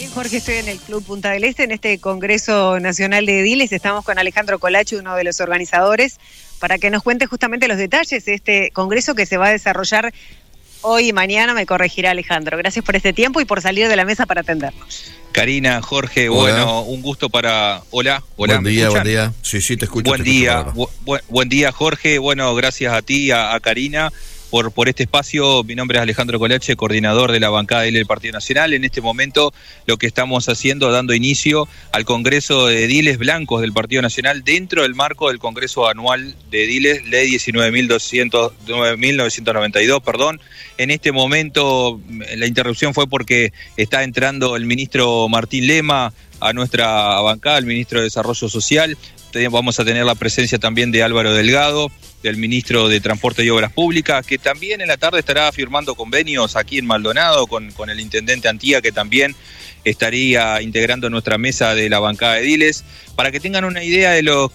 Bien, Jorge, estoy en el Club Punta del Este, en este Congreso Nacional de Ediles. Estamos con Alejandro Colachi, uno de los organizadores, para que nos cuente justamente los detalles de este congreso que se va a desarrollar hoy y mañana. Me corregirá Alejandro. Gracias por este tiempo y por salir de la mesa para atendernos. Karina, Jorge, hola. Bueno, un gusto para... Hola. Buen día. Sí, te escucho. Buen día, Jorge. Bueno, gracias a ti, a Karina, por este espacio. Mi nombre es Alejandro Colache, coordinador de la bancada del Partido Nacional. En este momento lo que estamos haciendo, dando inicio al Congreso de Ediles Blancos del Partido Nacional dentro del marco del Congreso Anual de Ediles, Ley 19.992, En este momento la interrupción fue porque está entrando el ministro Martín Lema a nuestra bancada, el ministro de Desarrollo Social. Vamos a tener la presencia también de Álvaro Delgado, del ministro de Transporte y Obras Públicas, que también en la tarde estará firmando convenios aquí en Maldonado con el intendente Antía, que también estaría integrando nuestra mesa de la bancada de ediles. Para que tengan una idea de los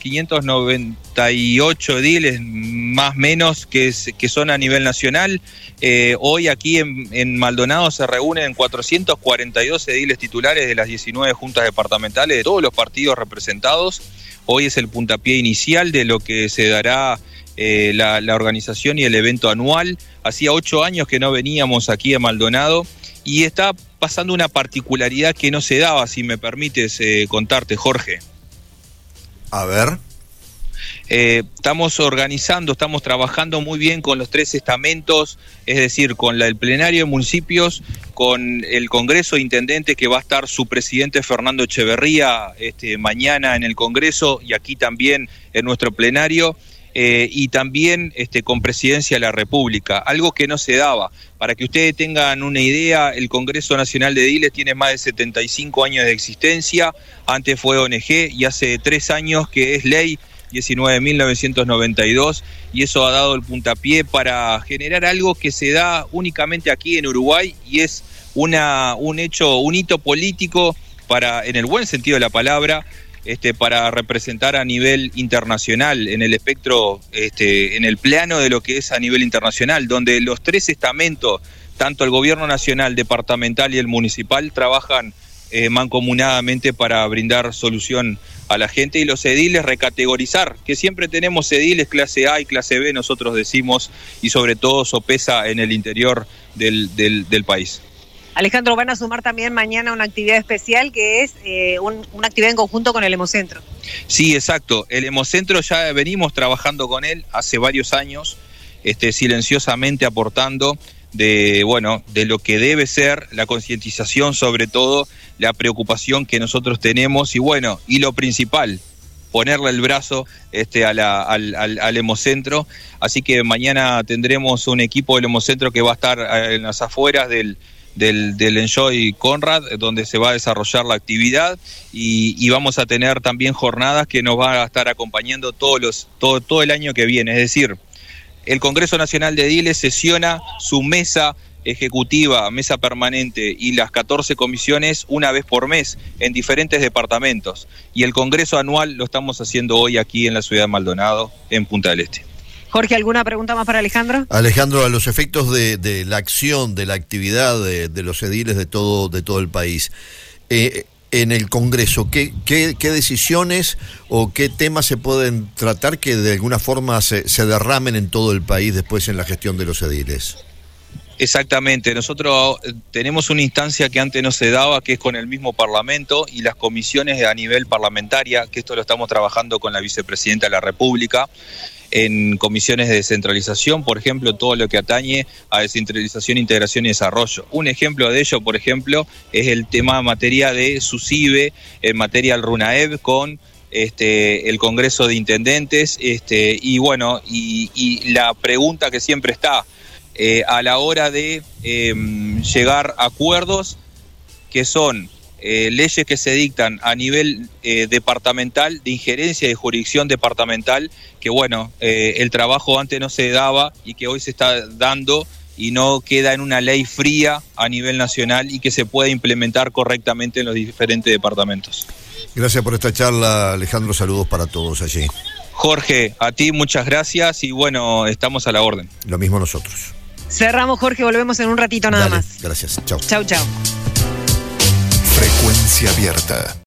598 ediles, más o menos, que son a nivel nacional, hoy aquí en Maldonado se reúnen 442 ediles titulares de las 19 juntas departamentales de todos los partidos representados. Hoy es el puntapié inicial de lo que se dará la organización y el evento anual. Hacía 8 años que no veníamos aquí a Maldonado y está pasando una particularidad que no se daba, si me permites contarte, Jorge. A ver. Estamos trabajando muy bien con los 3 estamentos, es decir, con el plenario de municipios, con el Congreso de Intendentes, que va a estar su presidente Fernando Echeverría mañana en el Congreso y aquí también en nuestro plenario. Y también con Presidencia de la República, algo que no se daba. Para que ustedes tengan una idea, el Congreso Nacional de Ediles tiene más de 75 años de existencia, antes fue ONG y hace 3 años que es ley 19.992, y eso ha dado el puntapié para generar algo que se da únicamente aquí en Uruguay y es un hito político en el buen sentido de la palabra, para representar a nivel internacional, en el espectro, en el plano de lo que es a nivel internacional, donde los 3 estamentos, tanto el gobierno nacional, departamental y el municipal, trabajan mancomunadamente para brindar solución a la gente, y los ediles recategorizar, que siempre tenemos ediles clase A y clase B, nosotros decimos, y sobre todo sopesa en el interior del país. Alejandro, van a sumar también mañana una actividad especial que es una actividad en conjunto con el Hemocentro. Sí, exacto. El Hemocentro ya venimos trabajando con él hace varios años, silenciosamente aportando de lo que debe ser la concientización, sobre todo la preocupación que nosotros tenemos y lo principal, ponerle el brazo al Hemocentro. Así que mañana tendremos un equipo del Hemocentro que va a estar en las afueras del Enjoy Conrad, donde se va a desarrollar la actividad y vamos a tener también jornadas que nos van a estar acompañando todo el año que viene. Es decir, el Congreso Nacional de Ediles sesiona su mesa ejecutiva, mesa permanente y las 14 comisiones una vez por mes en diferentes departamentos, y el Congreso anual lo estamos haciendo hoy aquí en la ciudad de Maldonado, en Punta del Este. Jorge, ¿alguna pregunta más para Alejandro? Alejandro, a los efectos de la acción, de la actividad de los ediles de todo el país, en el Congreso, ¿qué decisiones o qué temas se pueden tratar que de alguna forma se derramen en todo el país después en la gestión de los ediles? Exactamente, nosotros tenemos una instancia que antes no se daba, que es con el mismo Parlamento y las comisiones a nivel parlamentaria, que esto lo estamos trabajando con la vicepresidenta de la República, en comisiones de descentralización, por ejemplo, todo lo que atañe a descentralización, integración y desarrollo. Un ejemplo de ello, por ejemplo, es el tema en materia de SUSIBE, en materia del RUNAEB con el Congreso de Intendentes, y la pregunta que siempre está a la hora de llegar a acuerdos que son leyes que se dictan a nivel departamental, de injerencia de jurisdicción departamental, que el trabajo antes no se daba y que hoy se está dando y no queda en una ley fría a nivel nacional y que se puede implementar correctamente en los diferentes departamentos. Gracias por esta charla, Alejandro, saludos para todos allí. Jorge, a ti muchas gracias y estamos a la orden. Lo mismo nosotros. Cerramos, Jorge, volvemos en un ratito nada más. Gracias, chau. Chau. Democracia Abierta.